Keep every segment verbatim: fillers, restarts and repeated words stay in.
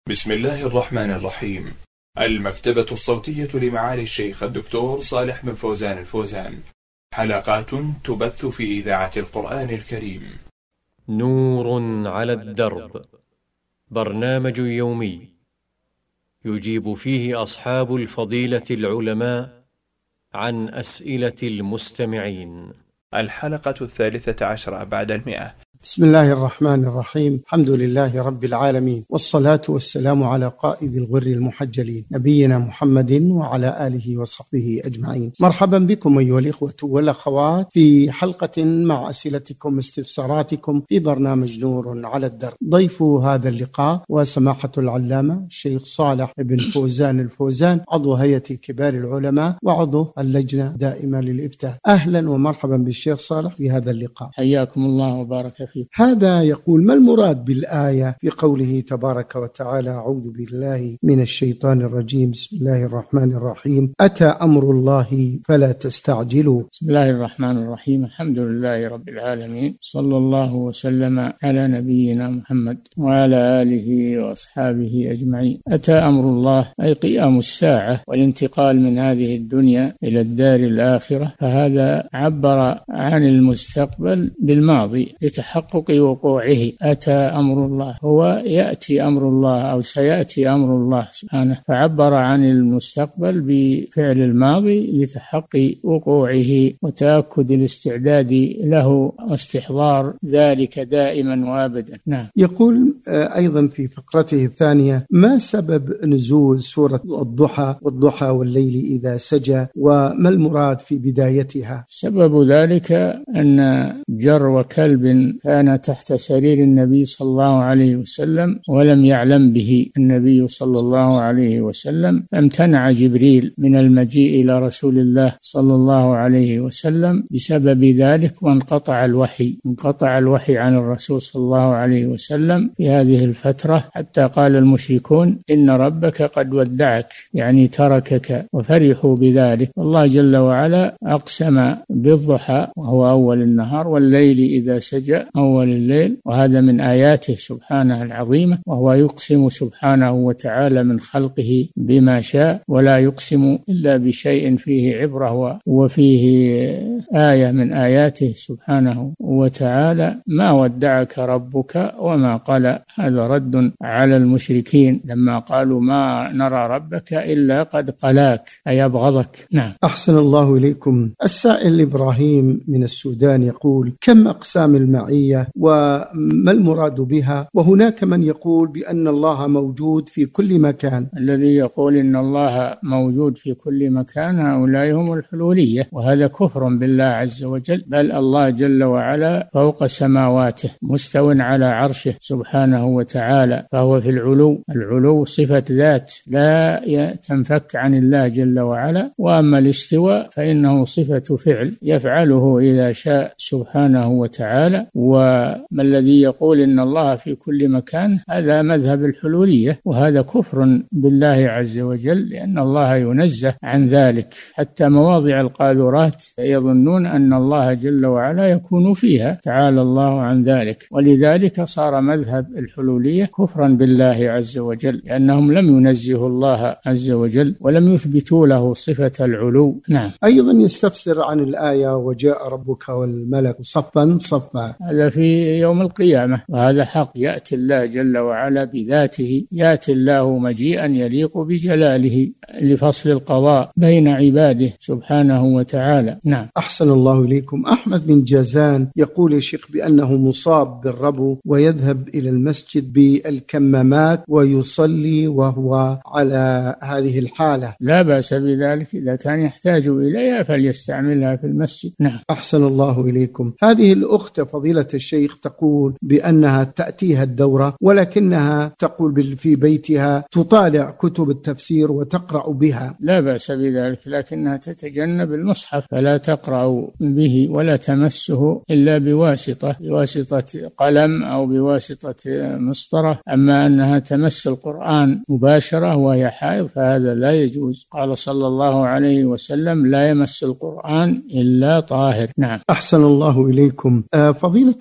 بسم الله الرحمن الرحيم. المكتبة الصوتية لمعالي الشيخ الدكتور صالح بن فوزان الفوزان، حلقات تبث في إذاعة القرآن الكريم. نور على الدرب، برنامج يومي يجيب فيه أصحاب الفضيلة العلماء عن أسئلة المستمعين. الحلقة الثالثة عشرة بعد المئة. بسم الله الرحمن الرحيم. الحمد لله رب العالمين، والصلاة والسلام على قائد الغر المحجلين نبينا محمد وعلى آله وصحبه أجمعين. مرحبا بكم أيها الإخوة والأخوات في حلقة مع أسئلتكم واستفساراتكم في برنامج نور على الدرب. ضيف هذا اللقاء وسماحة العلامة الشيخ صالح بن فوزان الفوزان، عضو هيئة كبار العلماء وعضو اللجنة دائمة للإفتاء. أهلا ومرحبا بالشيخ صالح في هذا اللقاء. حياكم الله وبارك فيكم. هذا يقول: ما المراد بالآية في قوله تبارك وتعالى: أعوذ بالله من الشيطان الرجيم، بسم الله الرحمن الرحيم، أتى أمر الله فلا تستعجلوا. بسم الله الرحمن الرحيم، الحمد لله رب العالمين، صلى الله وسلم على نبينا محمد وعلى آله وأصحابه أجمعين. أتى أمر الله أي قيام الساعة والانتقال من هذه الدنيا إلى الدار الآخرة، فهذا عبر عن المستقبل بالماضي لتحقق تحقق وقوعه. أتى أمر الله، هو يأتي أمر الله أو سيأتي أمر الله سبحانه، فعبر عن المستقبل بفعل الماضي لتحقق وقوعه وتأكد الاستعداد له واستحضار ذلك دائما وابدا. نعم. يقول أيضا في فقرته الثانية: ما سبب نزول سورة الضحى والضحى والليل إذا سجى، وما المراد في بدايتها؟ سبب ذلك أن جرو كلب كان تحت سرير النبي صلى الله عليه وسلم ولم يعلم به النبي صلى الله عليه وسلم، امتنع جبريل من المجيء إلى رسول الله صلى الله عليه وسلم بسبب ذلك، وانقطع الوحي انقطع الوحي عن الرسول صلى الله عليه وسلم في هذه الفترة، حتى قال المشركون: إن ربك قد ودعك، يعني تركك، وفرحوا بذلك. الله جل وعلا أقسم بالضحى وهو أول النهار، والليل إذا سجى أول الليل، وهذا من آياته سبحانه العظيمة، وهو يقسم سبحانه وتعالى من خلقه بما شاء، ولا يقسم إلا بشيء فيه عبرة وفيه آية من آياته سبحانه وتعالى. ما ودعك ربك وما قلى، هذا رد على المشركين لما قالوا ما نرى ربك إلا قد قلاك، أي أبغضك. نعم. أحسن الله إليكم. السائل إبراهيم من السودان يقول: كم أقسام المعية وما المراد بها؟ وهناك من يقول بأن الله موجود في كل مكان. الذي يقول إن الله موجود في كل مكان هؤلاء هم الحلولية، وهذا كفر بالله عز وجل. بل الله جل وعلا فوق سماواته مستو على عرشه سبحانه وتعالى، فهو في العلو. العلو صفة ذات لا تنفك عن الله جل وعلا، وأما الاستواء فإنه صفة فعل يفعله إذا شاء سبحانه وتعالى. وما الذي يقول إن الله في كل مكان هذا مذهب الحلولية، وهذا كفر بالله عز وجل، لأن الله ينزه عن ذلك. حتى مواضع القاذورات يظنون أن الله جل وعلا يكون فيها، تعالى الله عن ذلك. ولذلك صار مذهب الحلولية كفرا بالله عز وجل، لأنهم لم ينزهوا الله عز وجل ولم يثبتوا له صفة العلو. نعم. أيضا يستفسر عن الآية: وجاء ربك والملك صفا صفا. هذا في يوم القيامة، وهذا حق. يأتي الله جل وعلا بذاته، يأتي الله مجيئا يليق بجلاله لفصل القضاء بين عباده سبحانه وتعالى. نعم. أحسن الله إليكم. أحمد بن جازان يقول يا شيخ بأنه مصاب بالربو ويذهب إلى المسجد بالكمامات ويصلي وهو على هذه الحالة. لا بأس بذلك، إذا كان يحتاج إليها فليستعملها في المسجد. نعم. أحسن الله إليكم. هذه الأخت فضيلة الشيخ تقول بأنها تأتيها الدورة، ولكنها تقول في بيتها تطالع كتب التفسير وتقرأ بها. لا بأس بذلك، لكنها تتجنب المصحف، فلا تقرأ به ولا تمسه إلا بواسطة بواسطة قلم أو بواسطة مسطرة. أما أنها تمس القرآن مباشرة وهي حائض فهذا لا يجوز. قال صلى الله عليه وسلم: لا يمس القرآن إلا طاهر. نعم. أحسن الله إليكم. فضيلة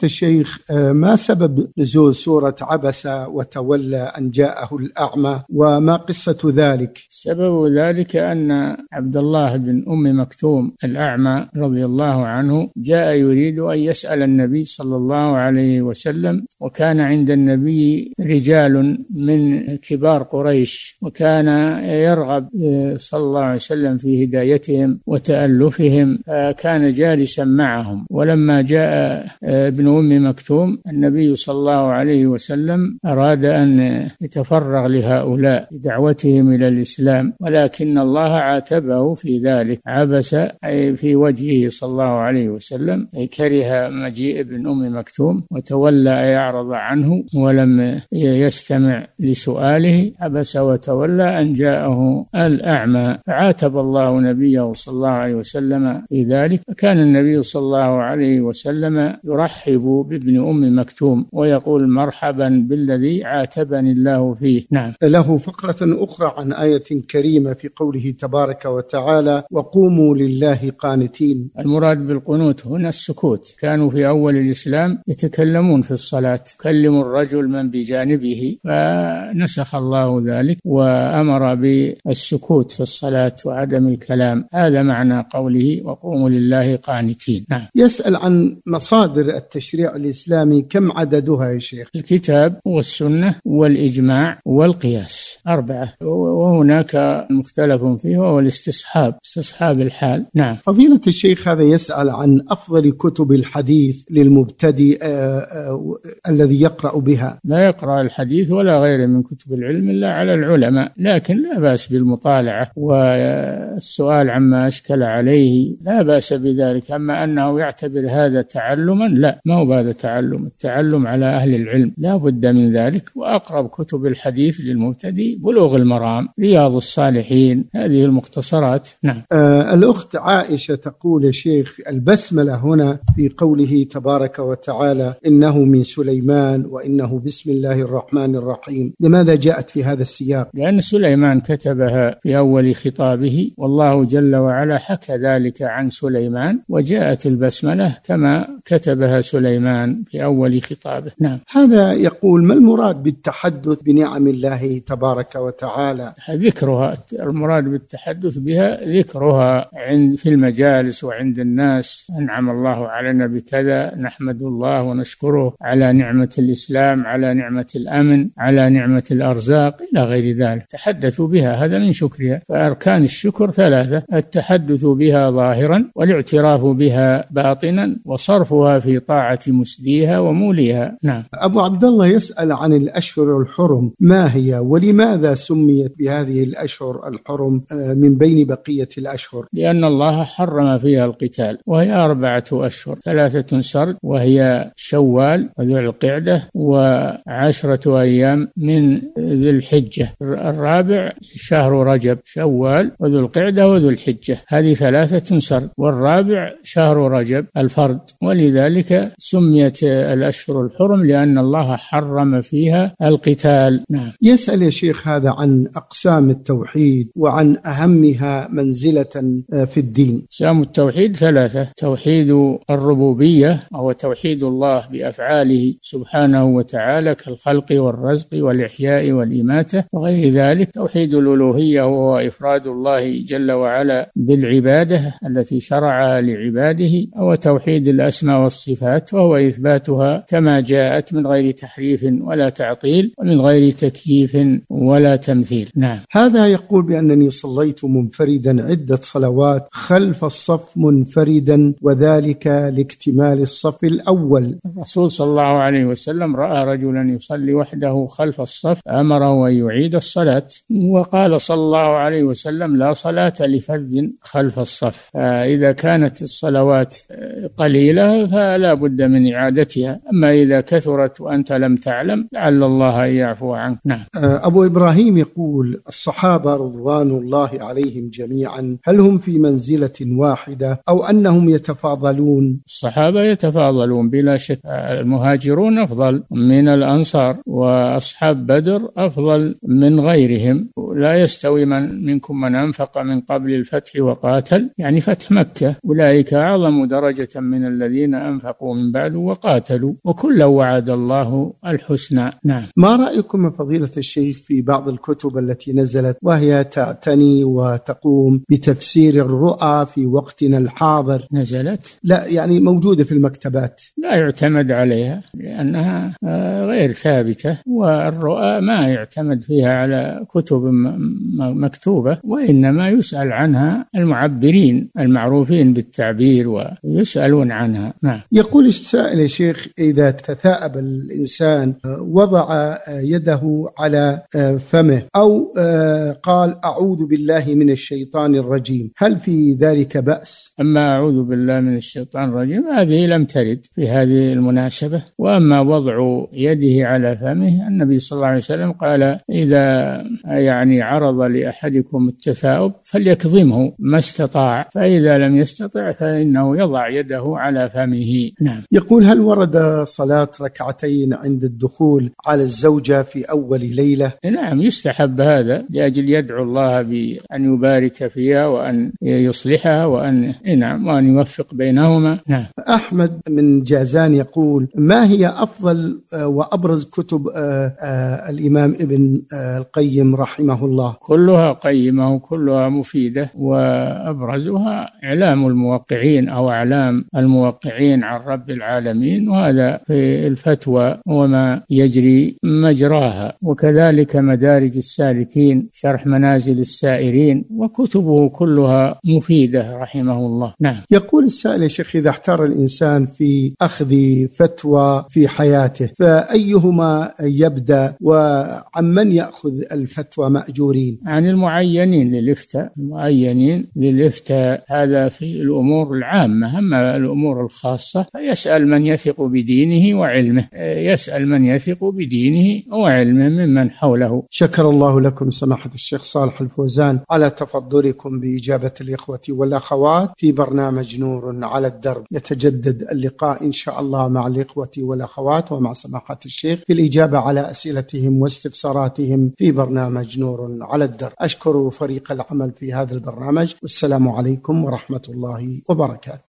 الشيخ، ما سبب نزول سورة عبس وتولى أن جاءه الأعمى، وما قصة ذلك؟ سبب ذلك أن عبد الله بن أم مكتوم الأعمى رضي الله عنه جاء يريد أن يسأل النبي صلى الله عليه وسلم، وكان عند النبي رجال من كبار قريش، وكان يرغب صلى الله عليه وسلم في هدايتهم وتألفهم، كان جالسا معهم. ولما جاء ابن أم مكتوم النبي صلى الله عليه وسلم أراد أن يتفرغ لهؤلاء بدعوتهم إلى الإسلام، ولكن الله عاتبه في ذلك، عبس أي في وجهه صلى الله عليه وسلم، أي كره مجيء ابن أم مكتوم وتولى أي أعرض عنه ولم يستمع لسؤاله، عبس وتولى أن جاءه الأعمى، فعاتب الله نبيه صلى الله عليه وسلم في ذلك. فكان النبي صلى الله عليه وسلم يرحب بابن أم مكتوم ويقول مرحبا بالذي عاتبني الله فيه. نعم. له فقرة أخرى عن آية كريمة في قوله تبارك وتعالى وقوموا لله قانتين. المراد بالقنوت هنا السكوت، كانوا في أول الإسلام يتكلمون في الصلاة، يكلم الرجل من بجانبه، فنسخ الله ذلك وأمر بالسكوت في الصلاة وعدم الكلام، هذا معنى قوله وقوموا لله قانتين. نعم. يسأل عن مصادر التشريع الإسلامي، كم عددها يا شيخ؟ الكتاب والسنة والإجماع والقياس، أربعة، وهناك مختلف فيه وهو الاستصحاب، استصحاب الحال. نعم. فضيلة الشيخ هذا يسأل عن أفضل كتب الحديث للمبتدئ آآ آآ الذي يقرأ بها. لا يقرأ الحديث ولا غيره من كتب العلم إلا على العلماء، لكن لا بأس بالمطالعة والسؤال عما أشكل عليه، لا بأس بذلك. أما أنه يعتبر هذا تعلما، لا، ما هو هذا تعلم، التعلم على أهل العلم لا بد من ذلك. وأقرب كتب الحديث للمبتدئ بلوغ المرام، رياض الصالحين، هذه المختصرات. نعم. آه الأخت عائشة تقول يا شيخ البسملة هنا في قوله تبارك وتعالى إنه من سليمان وإنه بسم الله الرحمن الرحيم، لماذا جاءت في هذا السياق؟ لأن سليمان كتبها في أول خطابه، والله جل وعلا حكى ذلك عن سليمان، وجاءت البسملة كما كتبها سليمان في أول خطابه. نعم. هذا يقول ما المراد بالتحدث بنعم الله تبارك وتعالى؟ ذكرها، المراد بالتحدث بها ذكرها عند في المجالس وعند الناس، أنعم الله علينا بكذا، نحمد الله ونشكره على نعمة الإسلام، على نعمة الأمن، على نعمة الأرزاق إلى غير ذلك، تحدثوا بها، هذا من شكرها. فأركان الشكر ثلاثة: التحدث بها ظاهرا، والاعتراف بها باطنا، وصرفها في طاعة مسديها وموليها. نعم. أبو عبد الله يسأل عن الأشهر الحرم، ما هي ولماذا سميت بهذه الأشهر الحرم من بين بقية الأشهر؟ لأن الله حرم فيها القتال، وهي أربعة أشهر، ثلاثة سرد وهي شوال وذو القعدة وعشرة أيام من ذي الحجة، الرابع شهر رجب، شوال وذو القعدة وذو الحجة، هذه ثلاثة سرد، والرابع شهر رجب الفرد، ولذلك سميت الأشهر الحرم لأن الله حرم فيها القتال. نعم. يسأل يا شيخ هذا عن أقسام التوحيد وعن أهمها منزلة في الدين. أقسام التوحيد ثلاثة: توحيد الربوبية وهو توحيد الله بأفعاله سبحانه وتعالى كالخلق والرزق والإحياء والإماتة وغير ذلك. توحيد الألوهية وهو إفراد الله جل وعلا بالعبادة التي شرعها لعباده، وتوحيد الأسماء والصفات وهو إثباتها كما جاءت من غير تحريف ولا تعطيل ومن غير تكييف ولا تمثيل. نعم. هذا يقول بأنني صليت منفردا عدة صلوات خلف الصف منفردا، وذلك لاكتمال الصف الأول. الرسول صلى الله عليه وسلم رأى رجلا يصلي وحده خلف الصف أمره أن يعيد الصلاة، وقال صلى الله عليه وسلم لا صلاة لفذ خلف الصف. فإذا كانت الصلوات قليلة فلا بد من إعادتها، أما إذا كثرت وأنت لم تعلم لعل الله أن يعفو عنك. نعم. أبو إبراهيم يقول الصحابة رضوان الله عليهم جميعا هل هم في منزلة واحدة أو أنهم يتفاضلون؟ الصحابة يتفاضلون بلا شك، المهاجرون أفضل من الأنصار، وأصحاب بدر أفضل من غيرهم. لا يستوي من منكم من أنفق من قبل الفتح وقاتل، يعني فتح مكة، أولئك أعظم درجة من الذين أنفقوا من من بعد وقاتلوا وكلا وعد الله الحسنى. نعم. ما رأيكم من فضيلة الشيخ في بعض الكتب التي نزلت وهي تعتني وتقوم بتفسير الرؤى في وقتنا الحاضر؟ نزلت؟ لا، يعني موجودة في المكتبات. لا يعتمد عليها لأنها غير ثابتة، والرؤى ما يعتمد فيها على كتب مكتوبة، وإنما يسأل عنها المعبرين المعروفين بالتعبير ويسألون عنها. نعم. يقول السائل يا شيخ: إذا تثاءب الإنسان وضع يده على فمه أو قال أعوذ بالله من الشيطان الرجيم، هل في ذلك بأس؟ أما أعوذ بالله من الشيطان الرجيم هذه لم ترد في هذه المناسبة. وأما وضع يده على فمه، النبي صلى الله عليه وسلم قال إذا يعني عرض لأحدكم التثاؤب فليكظمه ما استطاع، فإذا لم يستطع فإنه يضع يده على فمه. نعم. يقول: هل ورد صلاة ركعتين عند الدخول على الزوجة في أول ليلة؟ نعم، يستحب هذا لأجل يدعو الله بأن يبارك فيها وأن يصلحها وأن نعم وأن يوفق بينهما. نعم. أحمد من جازان يقول: ما هي أفضل وأبرز كتب الإمام ابن القيم رحمه الله؟ كلها قيمة وكلها مفيدة، وأبرزها إعلام الموقعين أو أعلام الموقعين عن رب العالمين، وهذا في الفتوى وما يجري مجراها، وكذلك مدارج السالكين شرح منازل السائرين، وكتبه كلها مفيدة رحمه الله. نعم. يقول السائل يا شيخ: إذا احتار الإنسان في أخذ فتوى في حياته فأيهما يبدأ وعن من يأخذ الفتوى مأجورين؟ عن المعينين للإفتاء، المعينين للإفتاء هذا في الأمور العامة. أما الأمور الخاصة فيسأل من يثق بدينه وعلمه، يسأل من يثق بدينه وعلمه ممن حوله. شكر الله لكم سماحة الشيخ صالح الفوزان على تفضلكم بإجابة الإخوة والأخوات في برنامج نور على الدرب. يتجدد اللقاء إن شاء الله مع الإخوة والأخوات ومع سماحة الشيخ في الإجابة على أسئلتهم واستفساراتهم في برنامج نور على الدرب. أشكر فريق العمل في هذا البرنامج، والسلام عليكم ورحمة الله وبركاته.